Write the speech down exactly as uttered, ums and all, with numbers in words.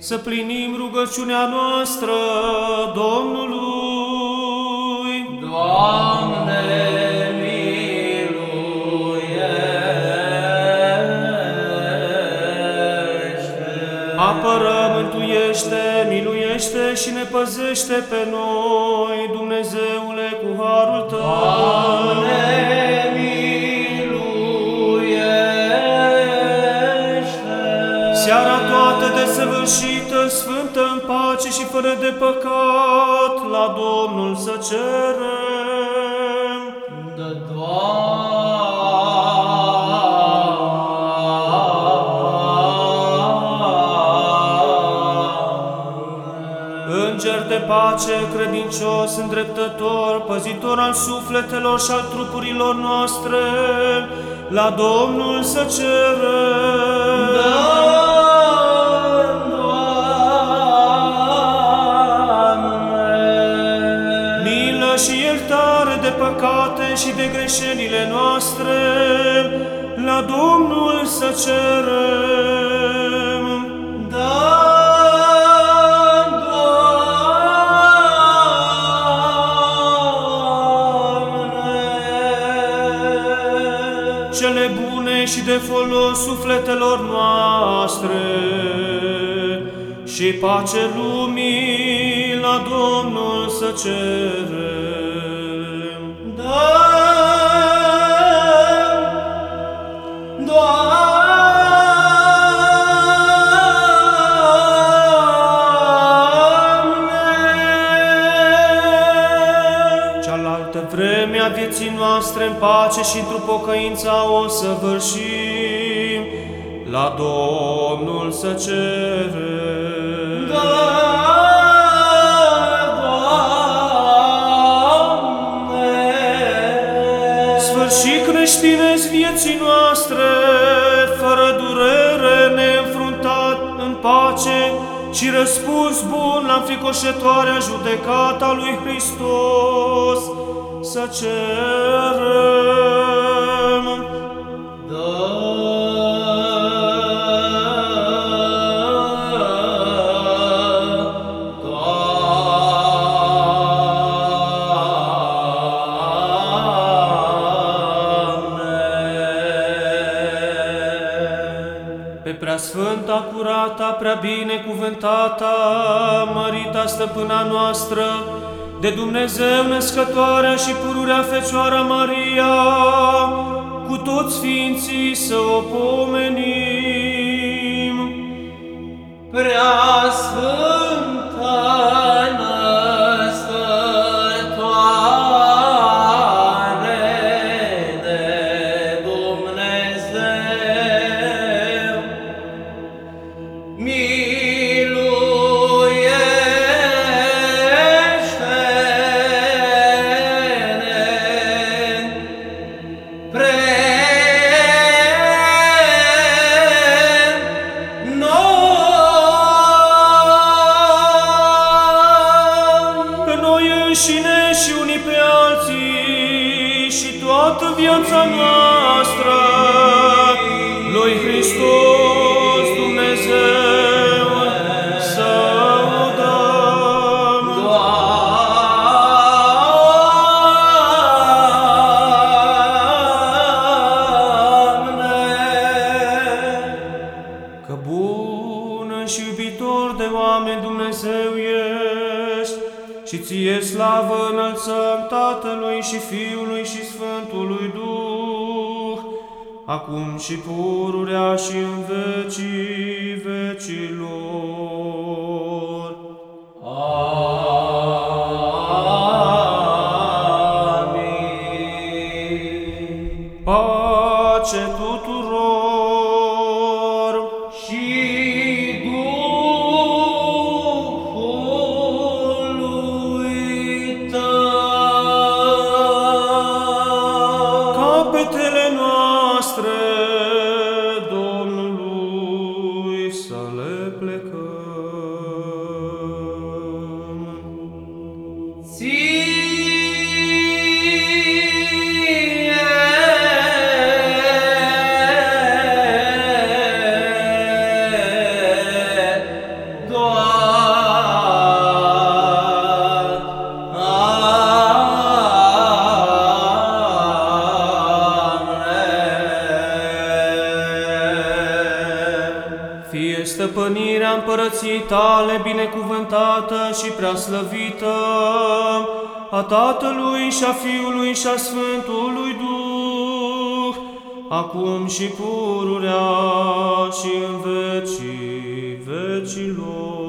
Să plinim rugăciunea noastră Domnului. Doamne, miluiește! Apără, mântuiește, miluiește și ne păzește pe noi, Dumnezeule, cu harul Tău. Doamne, miluiește! Seara toată desăvârșită, sfântă în pace și fără de păcat, la Domnul să cerem. Dă, Doamne! Înger de pace, credincios, îndreptător, păzitor al sufletelor și al trupurilor noastre, la Domnul să cerem. Dă, Și iertare de păcate și de greșelile noastre, la Domnul să cerem. Da, Doamne! Cele bune și de folos sufletelor noastre și pace lumii, la Domnul să cerem. Da, Doamne! Cealaltă vreme a vieții noastre în pace și într-o pocăința o săvârșim, la Domnul să cerem. Da, Și creștinezi vieții noastre, fără durere, neînfruntat, în pace și răspuns bun la înfricoșătoarea judecata lui Hristos, să cerem. Preasfânta, curata, prea binecuvântata, mărita stăpâna noastră, de Dumnezeu născătoarea și pururea Fecioara Maria, cu toți sfinții să o pomenim. Preasfânta și unii pe alții și toată viața noastră lui Hristos Dumnezeu să o dăm. Doamne! Că bun și iubitor de oameni Dumnezeu ești, și ție slavă înălțăm Tatălui și Fiului și Sfântului Duh, acum și pururea și în vecii vecilor. Amin. Pace tuturor și Domnului să le plecăm. Fie stăpânirea împărăției Tale binecuvântată și preaslăvită, a Tatălui și a Fiului și a Sfântului Duh, acum și pururea și în vecii vecilor.